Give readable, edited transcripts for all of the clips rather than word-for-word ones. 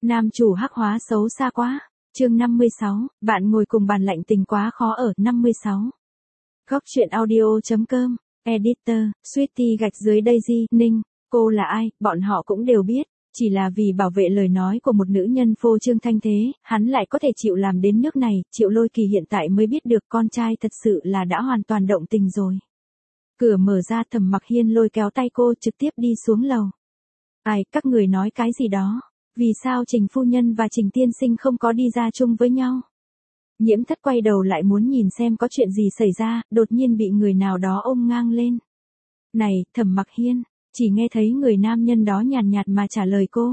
Nam chủ hắc hóa xấu xa quá. Chương 56, bạn ngồi cùng bàn lạnh tình quá khó ở. 56. Góc truyện audio.com. Editor, Sweetie gạch dưới Daisy, Ninh. Cô là ai, bọn họ cũng đều biết. Chỉ là vì bảo vệ lời nói của một nữ nhân phô trương thanh thế, hắn lại có thể chịu làm đến nước này. Triệu Lôi Kỳ hiện tại mới biết được con trai thật sự là đã hoàn toàn động tình rồi. Cửa mở ra, Thẩm Mặc Hiên lôi kéo tay cô trực tiếp đi xuống lầu. Ai, các người nói cái gì đó? Vì sao Trình phu nhân và Trình tiên sinh không có đi ra chung với nhau? Nhiễm Thất quay đầu lại muốn nhìn xem có chuyện gì xảy ra, đột nhiên bị người nào đó ôm ngang lên. Này, Thẩm Mặc Hiên, chỉ nghe thấy người nam nhân đó nhàn nhạt mà trả lời cô.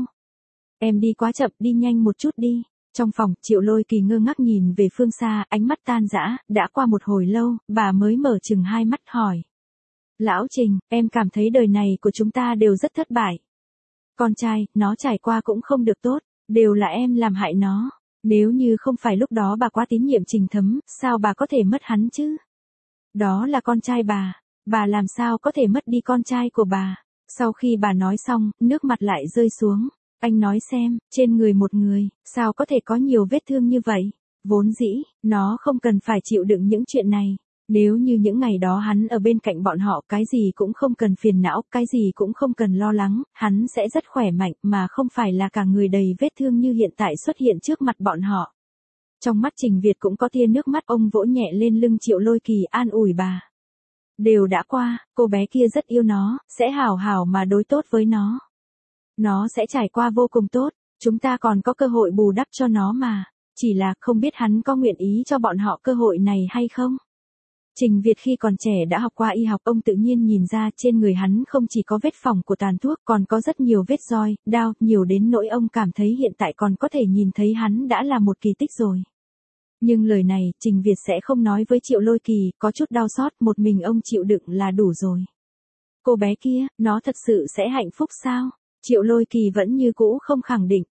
Em đi quá chậm, đi nhanh một chút đi. Trong phòng, Triệu Lôi Kỳ ngơ ngác nhìn về phương xa, ánh mắt tan rã, đã qua một hồi lâu, bà mới mở chừng hai mắt hỏi. Lão Trình, em cảm thấy đời này của chúng ta đều rất thất bại. Con trai, nó trải qua cũng không được tốt, đều là em làm hại nó. Nếu như không phải lúc đó bà quá tín nhiệm Trình Thấm, sao bà có thể mất hắn chứ? Đó là con trai bà làm sao có thể mất đi con trai của bà? Sau khi bà nói xong, nước mặt lại rơi xuống. Anh nói xem, trên người một người, sao có thể có nhiều vết thương như vậy? Vốn dĩ, nó không cần phải chịu đựng những chuyện này. Nếu như những ngày đó hắn ở bên cạnh bọn họ, cái gì cũng không cần phiền não, cái gì cũng không cần lo lắng, hắn sẽ rất khỏe mạnh mà không phải là cả người đầy vết thương như hiện tại xuất hiện trước mặt bọn họ. Trong mắt Trình Việt cũng có tia nước mắt, ông vỗ nhẹ lên lưng Triệu Lôi Kỳ an ủi bà. Đều đã qua, cô bé kia rất yêu nó, sẽ hảo hảo mà đối tốt với nó. Nó sẽ trải qua vô cùng tốt, chúng ta còn có cơ hội bù đắp cho nó mà, chỉ là không biết hắn có nguyện ý cho bọn họ cơ hội này hay không. Trình Việt khi còn trẻ đã học qua y học, ông tự nhiên nhìn ra trên người hắn không chỉ có vết phỏng của tàn thuốc, còn có rất nhiều vết roi, đao, nhiều đến nỗi ông cảm thấy hiện tại còn có thể nhìn thấy hắn đã là một kỳ tích rồi. Nhưng lời này, Trình Việt sẽ không nói với Triệu Lôi Kỳ, có chút đau xót, một mình ông chịu đựng là đủ rồi. Cô bé kia, nó thật sự sẽ hạnh phúc sao? Triệu Lôi Kỳ vẫn như cũ không khẳng định.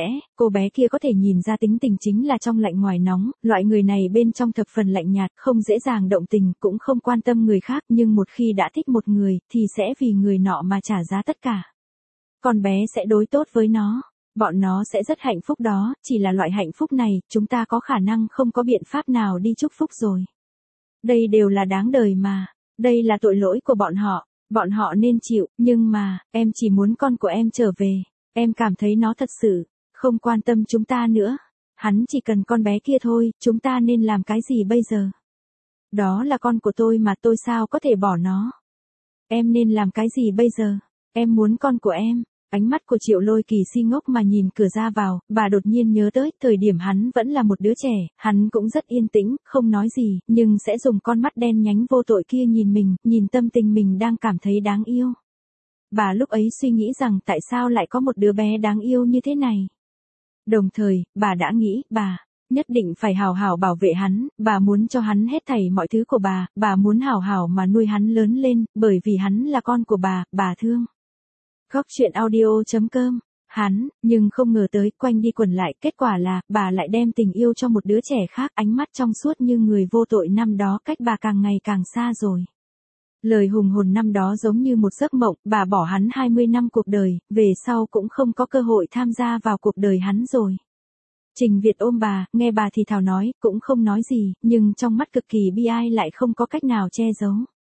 Cô bé kia có thể nhìn ra tính tình chính là trong lạnh ngoài nóng, loại người này bên trong thập phần lạnh nhạt, không dễ dàng động tình, cũng không quan tâm người khác, nhưng một khi đã thích một người, thì sẽ vì người nọ mà trả giá tất cả. Con bé sẽ đối tốt với nó, bọn nó sẽ rất hạnh phúc đó, chỉ là loại hạnh phúc này, chúng ta có khả năng không có biện pháp nào đi chúc phúc rồi. Đây đều là đáng đời mà, đây là tội lỗi của bọn họ nên chịu, nhưng mà, em chỉ muốn con của em trở về. Em cảm thấy nó thật sự không quan tâm chúng ta nữa. Hắn chỉ cần con bé kia thôi, chúng ta nên làm cái gì bây giờ? Đó là con của tôi mà, tôi sao có thể bỏ nó? Em nên làm cái gì bây giờ? Em muốn con của em. Ánh mắt của Triệu Lôi Kỳ si ngốc mà nhìn cửa ra vào, bà đột nhiên nhớ tới thời điểm hắn vẫn là một đứa trẻ, hắn cũng rất yên tĩnh, không nói gì, nhưng sẽ dùng con mắt đen nhánh vô tội kia nhìn mình, nhìn tâm tình mình đang cảm thấy đáng yêu. Bà lúc ấy suy nghĩ rằng tại sao lại có một đứa bé đáng yêu như thế này. Đồng thời, bà đã nghĩ, bà nhất định phải hào hào bảo vệ hắn, bà muốn cho hắn hết thảy mọi thứ của bà muốn hào hào mà nuôi hắn lớn lên, bởi vì hắn là con của bà thương. Góc truyện audio.com. Nhưng không ngờ tới, quanh đi quẩn lại, kết quả là, bà lại đem tình yêu cho một đứa trẻ khác, ánh mắt trong suốt như người vô tội năm đó cách bà càng ngày càng xa rồi. Lời hùng hồn năm đó giống như một giấc mộng, bà bỏ hắn 20 năm cuộc đời, về sau cũng không có cơ hội tham gia vào cuộc đời hắn rồi. Trình Việt ôm bà, nghe bà thì thào nói, cũng không nói gì, nhưng trong mắt cực kỳ bi ai lại không có cách nào che giấu.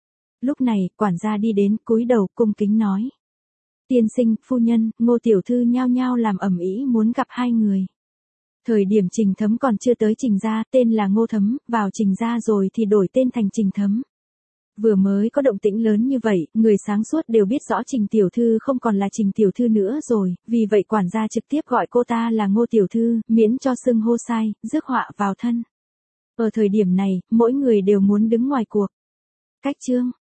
Lúc này, quản gia đi đến, cúi đầu, cung kính nói. Tiên sinh, phu nhân, Ngô tiểu thư nhao nhao làm ầm ĩ muốn gặp hai người. Thời điểm Trình Thấm còn chưa tới Trình gia, tên là Ngô Thấm, vào Trình gia rồi thì đổi tên thành Trình Thấm. Vừa mới có động tĩnh lớn như vậy, người sáng suốt đều biết rõ Trình tiểu thư không còn là Trình tiểu thư nữa rồi, vì vậy quản gia trực tiếp gọi cô ta là Ngô tiểu thư, miễn cho xưng hô sai, rước họa vào thân. Ở thời điểm này, mỗi người đều muốn đứng ngoài cuộc. Cách chương